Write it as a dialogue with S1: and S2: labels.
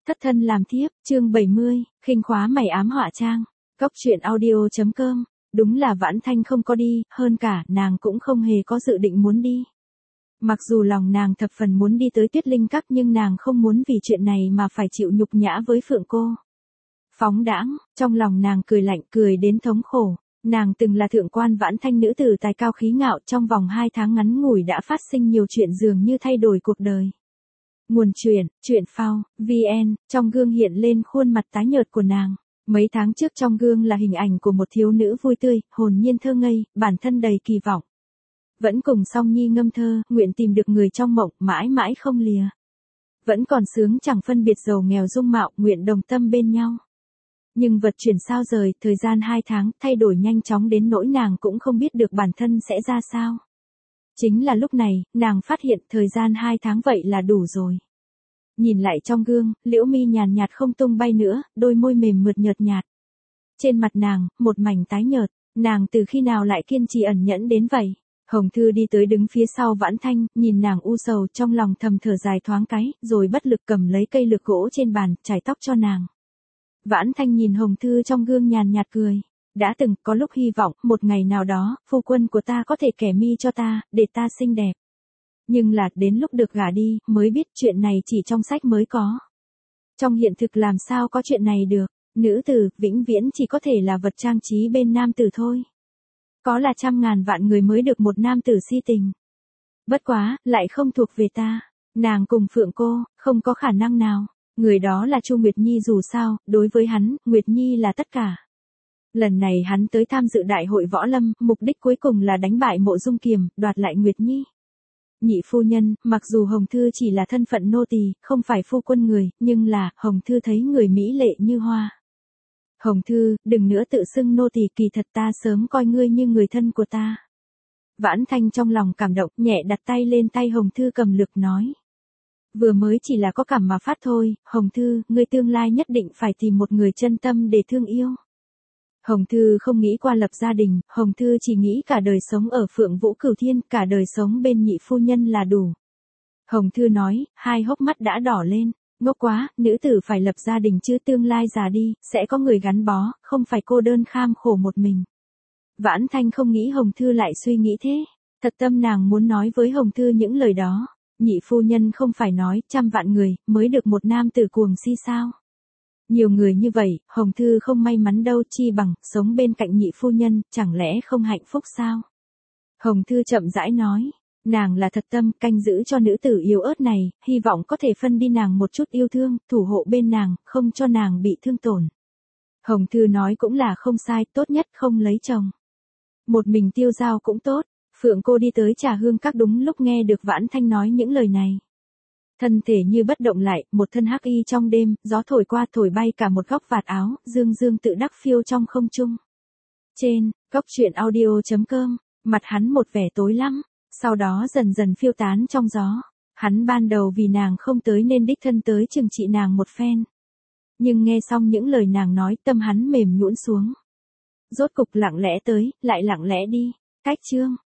S1: Thất thân làm thiếp, chương 70, khinh khóa mày ám họa trang. Cốc truyện audio.com. Đúng là Vãn Thanh không có đi, hơn cả nàng cũng không hề có dự định muốn đi. Mặc dù lòng nàng thập phần muốn đi tới Tuyết Linh Các nhưng nàng không muốn vì chuyện này mà phải chịu nhục nhã với Phượng cô. Phóng đãng, trong lòng nàng cười lạnh, cười đến thống khổ. Nàng từng là thượng quan Vãn Thanh nữ tử tài cao khí ngạo, trong vòng 2 tháng ngắn ngủi đã phát sinh nhiều chuyện dường như thay đổi cuộc đời. Nguồn truyện phao, VN, trong gương hiện lên khuôn mặt tái nhợt của nàng. Mấy tháng trước trong gương là hình ảnh của một thiếu nữ vui tươi, hồn nhiên thơ ngây, bản thân đầy kỳ vọng. Vẫn cùng Song Nhi ngâm thơ, nguyện tìm được người trong mộng, mãi mãi không lìa. Vẫn còn sướng chẳng phân biệt giàu nghèo dung mạo, nguyện đồng tâm bên nhau. Nhưng vật chuyển sao rời, thời gian 2 tháng, thay đổi nhanh chóng đến nỗi nàng cũng không biết được bản thân sẽ ra sao. Chính là lúc này, nàng phát hiện thời gian 2 tháng vậy là đủ rồi. Nhìn lại trong gương, liễu mi nhàn nhạt không tung bay nữa, đôi môi mềm mượt nhợt nhạt. Trên mặt nàng, một mảnh tái nhợt, nàng từ khi nào lại kiên trì ẩn nhẫn đến vậy? Hồng Thư đi tới đứng phía sau Vãn Thanh, nhìn nàng u sầu trong lòng thầm thở dài thoáng cái, rồi bất lực cầm lấy cây lược gỗ trên bàn, chải tóc cho nàng. Vãn Thanh nhìn Hồng Thư trong gương nhàn nhạt cười. Đã từng có lúc hy vọng, một ngày nào đó, phu quân của ta có thể kẻ mi cho ta, để ta xinh đẹp. Nhưng là, đến lúc được gả đi, mới biết chuyện này chỉ trong sách mới có. Trong hiện thực làm sao có chuyện này được, nữ tử, vĩnh viễn chỉ có thể là vật trang trí bên nam tử thôi. Có là trăm ngàn vạn người mới được một nam tử si tình. Bất quá, lại không thuộc về ta. Nàng cùng Phượng cô, không có khả năng nào. Người đó là Chu Nguyệt Nhi dù sao, đối với hắn, Nguyệt Nhi là tất cả. Lần này hắn tới tham dự đại hội võ lâm, mục đích cuối cùng là đánh bại Mộ Dung Kiềm, đoạt lại Nguyệt Nhi. Nhị phu nhân, mặc dù Hồng Thư chỉ là thân phận nô tỳ, không phải phu quân người, nhưng là, Hồng Thư thấy người mỹ lệ như hoa. Hồng Thư, đừng nữa tự xưng nô tỳ, kỳ thật ta sớm coi ngươi như người thân của ta. Vãn Thanh trong lòng cảm động, nhẹ đặt tay lên tay Hồng Thư cầm lực nói. Vừa mới chỉ là có cảm mà phát thôi, Hồng Thư, ngươi tương lai nhất định phải tìm một người chân tâm để thương yêu. Hồng Thư không nghĩ qua lập gia đình, Hồng Thư chỉ nghĩ cả đời sống ở Phượng Vũ Cửu Thiên, cả đời sống bên nhị phu nhân là đủ. Hồng Thư nói, hai hốc mắt đã đỏ lên, ngốc quá, nữ tử phải lập gia đình chứ, tương lai già đi, sẽ có người gắn bó, không phải cô đơn kham khổ một mình. Vãn Thanh không nghĩ Hồng Thư lại suy nghĩ thế, thật tâm nàng muốn nói với Hồng Thư những lời đó. Nhị phu nhân không phải nói, 100 vạn người, mới được một nam tử cuồng si sao. Nhiều người như vậy, Hồng Thư không may mắn đâu, chi bằng, sống bên cạnh nhị phu nhân, chẳng lẽ không hạnh phúc sao? Hồng Thư chậm rãi nói, nàng là thật tâm, canh giữ cho nữ tử yếu ớt này, hy vọng có thể phân đi nàng một chút yêu thương, thủ hộ bên nàng, không cho nàng bị thương tổn. Hồng Thư nói cũng là không sai, tốt nhất không lấy chồng. Một mình tiêu dao cũng tốt. Phượng cô đi tới Trà Hương Các đúng lúc nghe được Vãn Thanh nói những lời này. Thân thể như bất động lại, một thân hắc y trong đêm, gió thổi qua thổi bay cả một góc vạt áo, dương dương tự đắc phiêu trong không trung. Trên, Cốc truyện audio.com, mặt hắn một vẻ tối lắm, sau đó dần dần phiêu tán trong gió. Hắn ban đầu vì nàng không tới nên đích thân tới trừng trị nàng một phen. Nhưng nghe xong những lời nàng nói, tâm hắn mềm nhũn xuống. Rốt cục lặng lẽ tới, lại lặng lẽ đi. Cách chương